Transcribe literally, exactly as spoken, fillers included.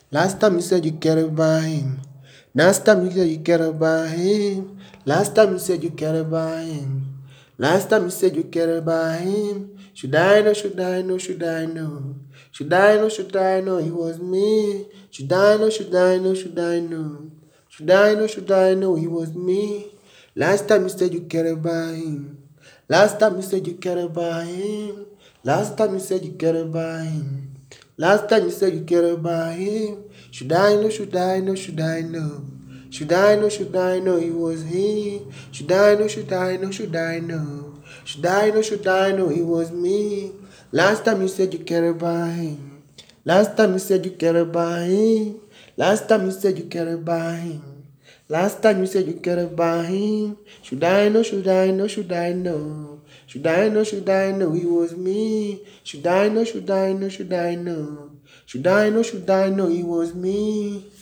Last time you said you cared about him. Last time you said you cared about him. Last time you said you cared about him. Last time you said you cared about him. Should I know, should I know, should I know? Should I know, should I know it was me? Should I know, should I know, should I know? Should I know, should I know it was me? Last time you said you cared about him. Last time you said you cared about him. Last time you said you cared about him. Last time you said you cared about him. Should I know, should I know, should I know? Should I know, should I know it was him? Should I know, should I know, should I know? Should I know, should I know it was me? Last time you said you cared about him. Last time you said you cared about him. Last time you said you cared about him. Last time you said you cared about him. Should I know, should I know, should I know? Should I know, should I know it was me? Should I know, should I know, should I know? Should I know, should I know it was me?